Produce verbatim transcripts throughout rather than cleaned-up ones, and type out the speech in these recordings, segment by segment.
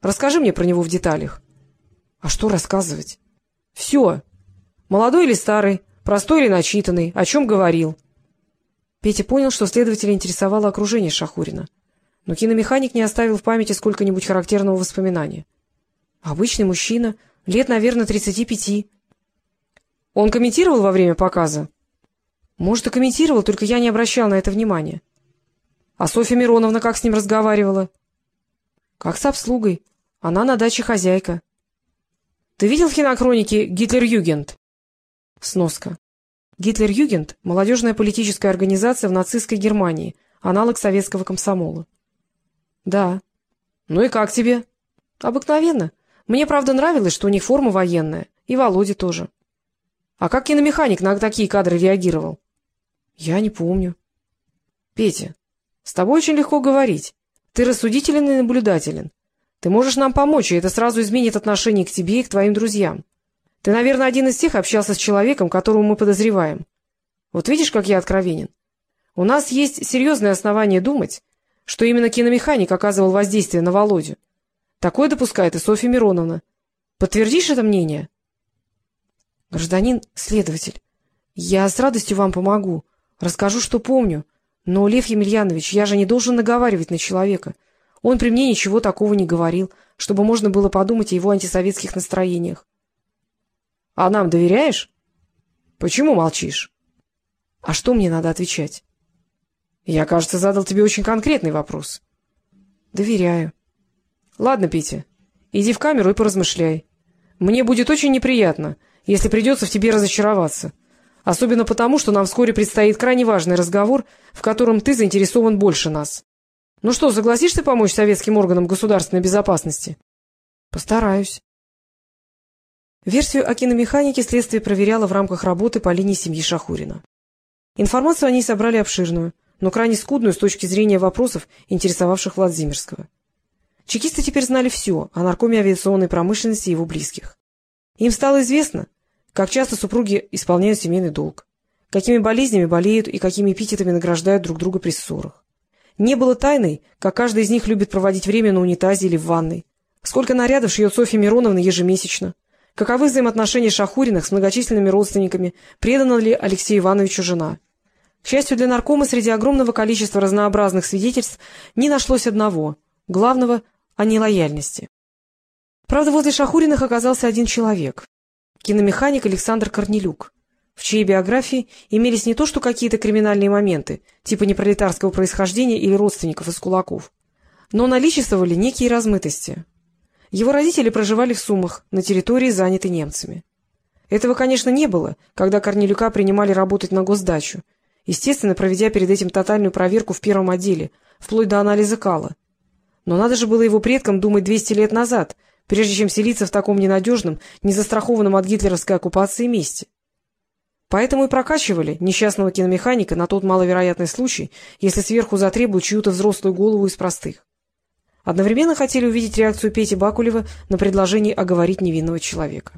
Расскажи мне про него в деталях. — А что рассказывать? — Все. Молодой или старый, простой или начитанный, о чем говорил. Петя понял, что следователя интересовало окружение Шахурина. Но киномеханик не оставил в памяти сколько-нибудь характерного воспоминания. Обычный мужчина, лет, наверное, тридцати пяти. — Он комментировал во время показа? — Может, и комментировал, только я не обращал на это внимания. — А Софья Мироновна как с ним разговаривала? — Как с обслугой. Она на даче хозяйка. — Ты видел в кинохронике «Гитлер-Югент»? Сноска. «Гитлер-Югент» — молодежная политическая организация в нацистской Германии, аналог советского комсомола. — Да. — Ну и как тебе? — Обыкновенно. Мне, правда, нравилось, что у них форма военная, и Володе тоже. — А как киномеханик на такие кадры реагировал? — Я не помню. — Петя, с тобой очень легко говорить. Ты рассудителен и наблюдателен. Ты можешь нам помочь, и это сразу изменит отношение к тебе и к твоим друзьям. Ты, наверное, один из тех общался с человеком, которого мы подозреваем. Вот видишь, как я откровенен? У нас есть серьезные основания думать, что именно киномеханик оказывал воздействие на Володю. Такое допускает и Софья Мироновна. Подтвердишь это мнение? — Гражданин следователь, я с радостью вам помогу, расскажу, что помню. Но, Лев Емельянович, я же не должен наговаривать на человека. Он при мне ничего такого не говорил, чтобы можно было подумать о его антисоветских настроениях. — А нам доверяешь? — Почему молчишь? — А что мне надо отвечать? — Я, кажется, задал тебе очень конкретный вопрос. — Доверяю. — Ладно, Петя, иди в камеру и поразмышляй. Мне будет очень неприятно, если придется в тебе разочароваться. Особенно потому, что нам вскоре предстоит крайне важный разговор, в котором ты заинтересован больше нас. Ну что, согласишься помочь советским органам государственной безопасности? — Постараюсь. Версию о киномеханике следствие проверяло в рамках работы по линии семьи Шахурина. Информацию они собрали обширную, но крайне скудную с точки зрения вопросов, интересовавших Владимирского. Чекисты теперь знали все о наркоме авиационной промышленности и его близких. Им стало известно, как часто супруги исполняют семейный долг, какими болезнями болеют и какими эпитетами награждают друг друга при ссорах. Не было тайной, как каждый из них любит проводить время на унитазе или в ванной, сколько нарядов шьет Софья Мироновна ежемесячно, каковы взаимоотношения Шахуриных с многочисленными родственниками, предана ли Алексею Ивановичу жена. К счастью для наркома, среди огромного количества разнообразных свидетельств не нашлось одного, главного — о нелояльности. Правда, возле Шахуриных оказался один человек — киномеханик Александр Корнелюк, в чьей биографии имелись не то что какие-то криминальные моменты, типа непролетарского происхождения или родственников из кулаков, но наличествовали некие размытости. Его родители проживали в Сумах, на территории, занятой немцами. Этого, конечно, не было, когда Корнелюка принимали работать на госдачу, естественно, проведя перед этим тотальную проверку в первом отделе, вплоть до анализа кала. Но надо же было его предкам думать двести лет назад, прежде чем селиться в таком ненадежном, незастрахованном от гитлеровской оккупации месте. Поэтому и прокачивали несчастного киномеханика на тот маловероятный случай, если сверху затребуют чью-то взрослую голову из простых. Одновременно хотели увидеть реакцию Пети Бакулева на предложение оговорить невинного человека.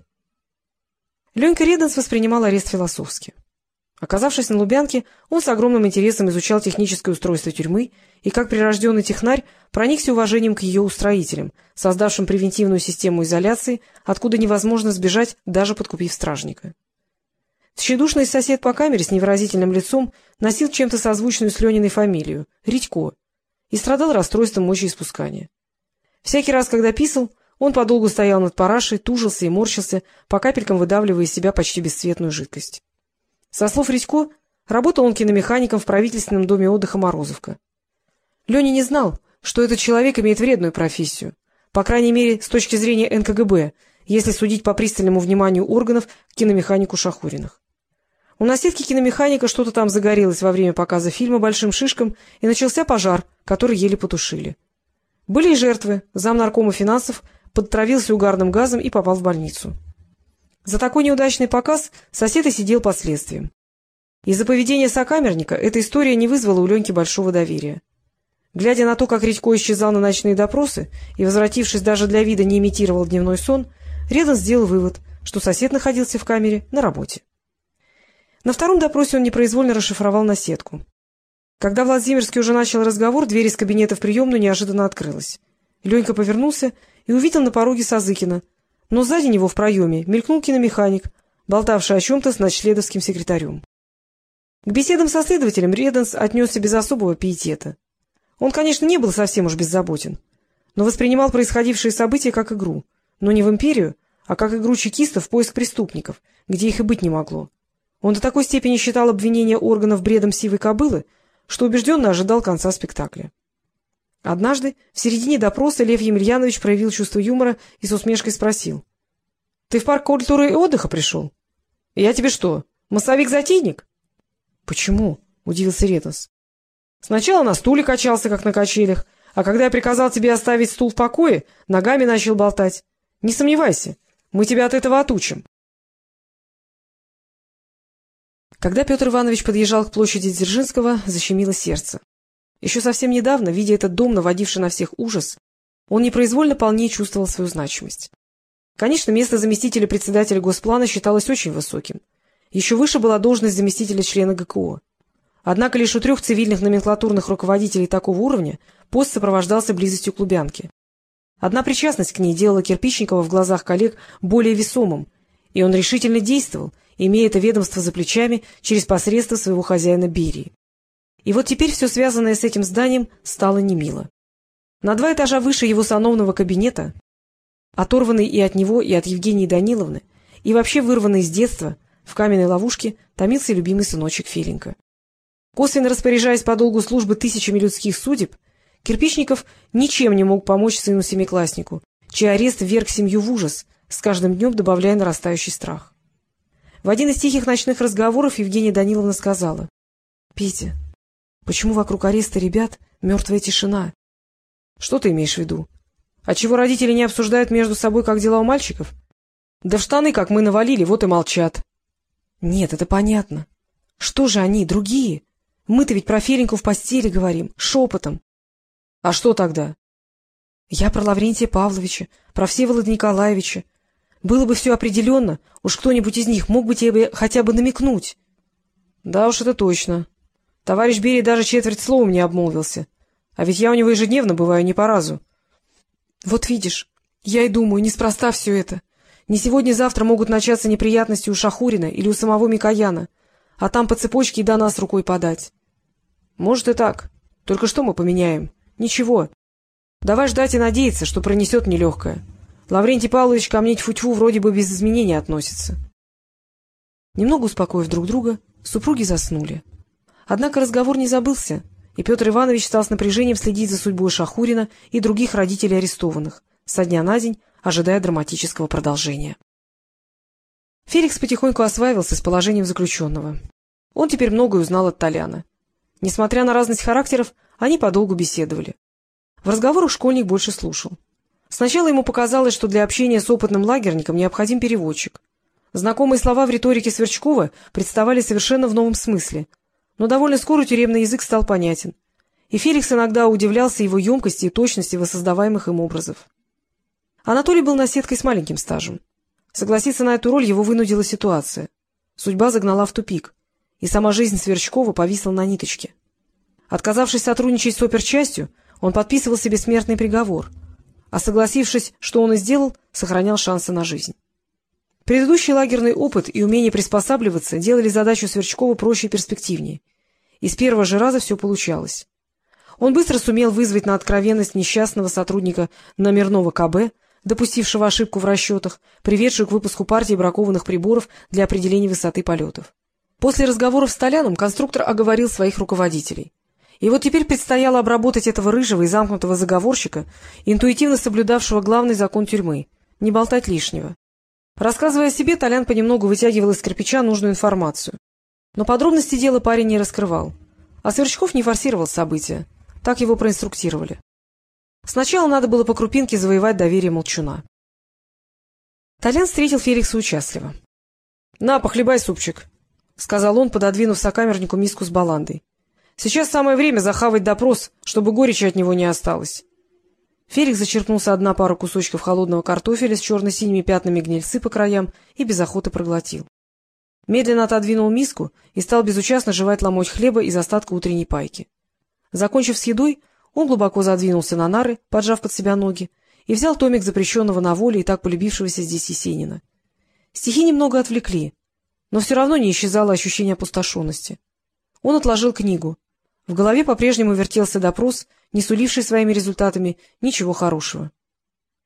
Ленька Реденс воспринимал арест философски. Оказавшись на Лубянке, он с огромным интересом изучал техническое устройство тюрьмы и, как прирожденный технарь, проникся уважением к ее устроителям, создавшим превентивную систему изоляции, откуда невозможно сбежать, даже подкупив стражника. Тщедушный сосед по камере с невыразительным лицом носил чем-то созвучную с Лениной фамилию — Редько, и страдал расстройством мочеиспускания. Всякий раз, когда писал, он подолгу стоял над парашей, тужился и морщился, по капелькам выдавливая из себя почти бесцветную жидкость. Со слов Редько, работал он киномехаником в правительственном доме отдыха «Морозовка». Леня не знал, что этот человек имеет вредную профессию, по крайней мере, с точки зрения эн ка гэ бэ, если судить по пристальному вниманию органов к киномеханику Шахуриных. У наседки киномеханика что-то там загорелось во время показа фильма большим шишком, и начался пожар, который еле потушили. Были и жертвы. Замнаркома финансов подтравился угарным газом и попал в больницу. За такой неудачный показ сосед и сидел под следствием. Из-за поведения сокамерника эта история не вызвала у Леньки большого доверия. Глядя на то, как Редько исчезал на ночные допросы и, возвратившись, даже для вида не имитировал дневной сон, Реденс сделал вывод, что сосед находился в камере на работе. На втором допросе он непроизвольно расшифровал наседку. Когда Владимирский уже начал разговор, дверь из кабинета в приемную неожиданно открылась. Ленька повернулся и увидел на пороге Сазыкина, но сзади него в проеме мелькнул киномеханик, болтавший о чем-то с ночледовским секретарем. К беседам со следователем Реденс отнесся без особого пиетета. Он, конечно, не был совсем уж беззаботен, но воспринимал происходившие события как игру, но не в империю, а как игру чекистов в поиск преступников, где их и быть не могло. Он до такой степени считал обвинение органов бредом сивой кобылы, что убежденно ожидал конца спектакля. Однажды, в середине допроса, Лев Емельянович проявил чувство юмора и с усмешкой спросил: — Ты в парк культуры и отдыха пришел? — Я тебе что, массовик-затейник? — Почему? — удивился Ретос. — Сначала на стуле качался, как на качелях, а когда я приказал тебе оставить стул в покое, ногами начал болтать. Не сомневайся, мы тебя от этого отучим. Когда Петр Иванович подъезжал к площади Дзержинского, защемило сердце. Еще совсем недавно, видя этот дом, наводивший на всех ужас, он непроизвольно полнее чувствовал свою значимость. Конечно, место заместителя председателя Госплана считалось очень высоким. Еще выше была должность заместителя члена ГКО. Однако лишь у трех цивильных номенклатурных руководителей такого уровня пост сопровождался близостью к Лубянке. Одна причастность к ней делала Кирпичникова в глазах коллег более весомым, и он решительно действовал, имея это ведомство за плечами через посредство своего хозяина Берии. И вот теперь все связанное с этим зданием стало немило. На два этажа выше его сановного кабинета, оторванный и от него, и от Евгении Даниловны, и вообще вырванный из детства, в каменной ловушке томился любимый сыночек Филенька. Косвенно распоряжаясь по долгу службы тысячами людских судеб, Кирпичников ничем не мог помочь сыну-семикласснику, чей арест вверг семью в ужас, с каждым днем добавляя нарастающий страх. В один из тихих ночных разговоров Евгения Даниловна сказала: — Петя, почему вокруг ареста ребят мертвая тишина? — Что ты имеешь в виду? Отчего родители не обсуждают между собой, как дела у мальчиков? Да в штаны, как мы навалили, вот и молчат. — Нет, это понятно. Что же они, другие? Мы-то ведь про Ференьку в постели говорим, шепотом. — А что тогда? — Я про Лаврентия Павловича, про Всеволода Николаевича. Было бы все определенно, уж кто-нибудь из них мог бы тебе хотя бы намекнуть. — Да уж, это точно. Товарищ Берия даже четверть словом не обмолвился. А ведь я у него ежедневно бываю не по разу. — Вот видишь, я и думаю, неспроста все это. Не сегодня-завтра могут начаться неприятности у Шахурина или у самого Микояна, а там по цепочке и до нас рукой подать. — Может и так. Только что мы поменяем? Ничего. Давай ждать и надеяться, что пронесет нелегкое. Лаврентий Павлович ко мне тьфу-тьфу вроде бы без изменений относится. Немного успокоив друг друга, супруги заснули. Однако разговор не забылся, и Петр Иванович стал с напряжением следить за судьбой Шахурина и других родителей арестованных, со дня на день ожидая драматического продолжения. Феликс потихоньку осваивался с положением заключенного. Он теперь многое узнал от Толяна. Несмотря на разность характеров, они подолгу беседовали. В разговорах школьник больше слушал. Сначала ему показалось, что для общения с опытным лагерником необходим переводчик. Знакомые слова в риторике Сверчкова представали совершенно в новом смысле, но довольно скоро тюремный язык стал понятен, и Феликс иногда удивлялся его емкости и точности воссоздаваемых им образов. Анатолий был наседкой с маленьким стажем. Согласиться на эту роль его вынудила ситуация. Судьба загнала в тупик, и сама жизнь Сверчкова повисла на ниточке. Отказавшись сотрудничать с оперчастью, он подписывал себе смертный приговор, а согласившись, что он и сделал, сохранял шансы на жизнь. Предыдущий лагерный опыт и умение приспосабливаться делали задачу Сверчкова проще и перспективнее. И с первого же раза все получалось. Он быстро сумел вызвать на откровенность несчастного сотрудника номерного КБ, допустившего ошибку в расчетах, приведшую к выпуску партии бракованных приборов для определения высоты полетов. После разговоров с Толяном конструктор оговорил своих руководителей. И вот теперь предстояло обработать этого рыжего и замкнутого заговорщика, интуитивно соблюдавшего главный закон тюрьмы — не болтать лишнего. Рассказывая о себе, Толян понемногу вытягивал из кирпича нужную информацию. Но подробности дела парень не раскрывал. А Сверчков не форсировал события. Так его проинструктировали. Сначала надо было по крупинке завоевать доверие молчуна. Толян встретил Феликса участливо. — На, похлебай супчик, — сказал он, пододвинув сокамернику миску с баландой. — Сейчас самое время захавать допрос, чтобы горечи от него не осталось. Феликс зачерпнул со дна пару кусочков холодного картофеля с черно-синими пятнами гнильцы по краям и без охоты проглотил. Медленно отодвинул миску и стал безучастно жевать ломоть хлеба из остатка утренней пайки. Закончив с едой, Он глубоко задвинулся на нары, поджав под себя ноги, и взял томик запрещенного на воле и так полюбившегося здесь Есенина. Стихи немного отвлекли, но все равно не исчезало ощущение опустошенности. Он отложил книгу. В голове по-прежнему вертелся допрос, не суливший своими результатами ничего хорошего.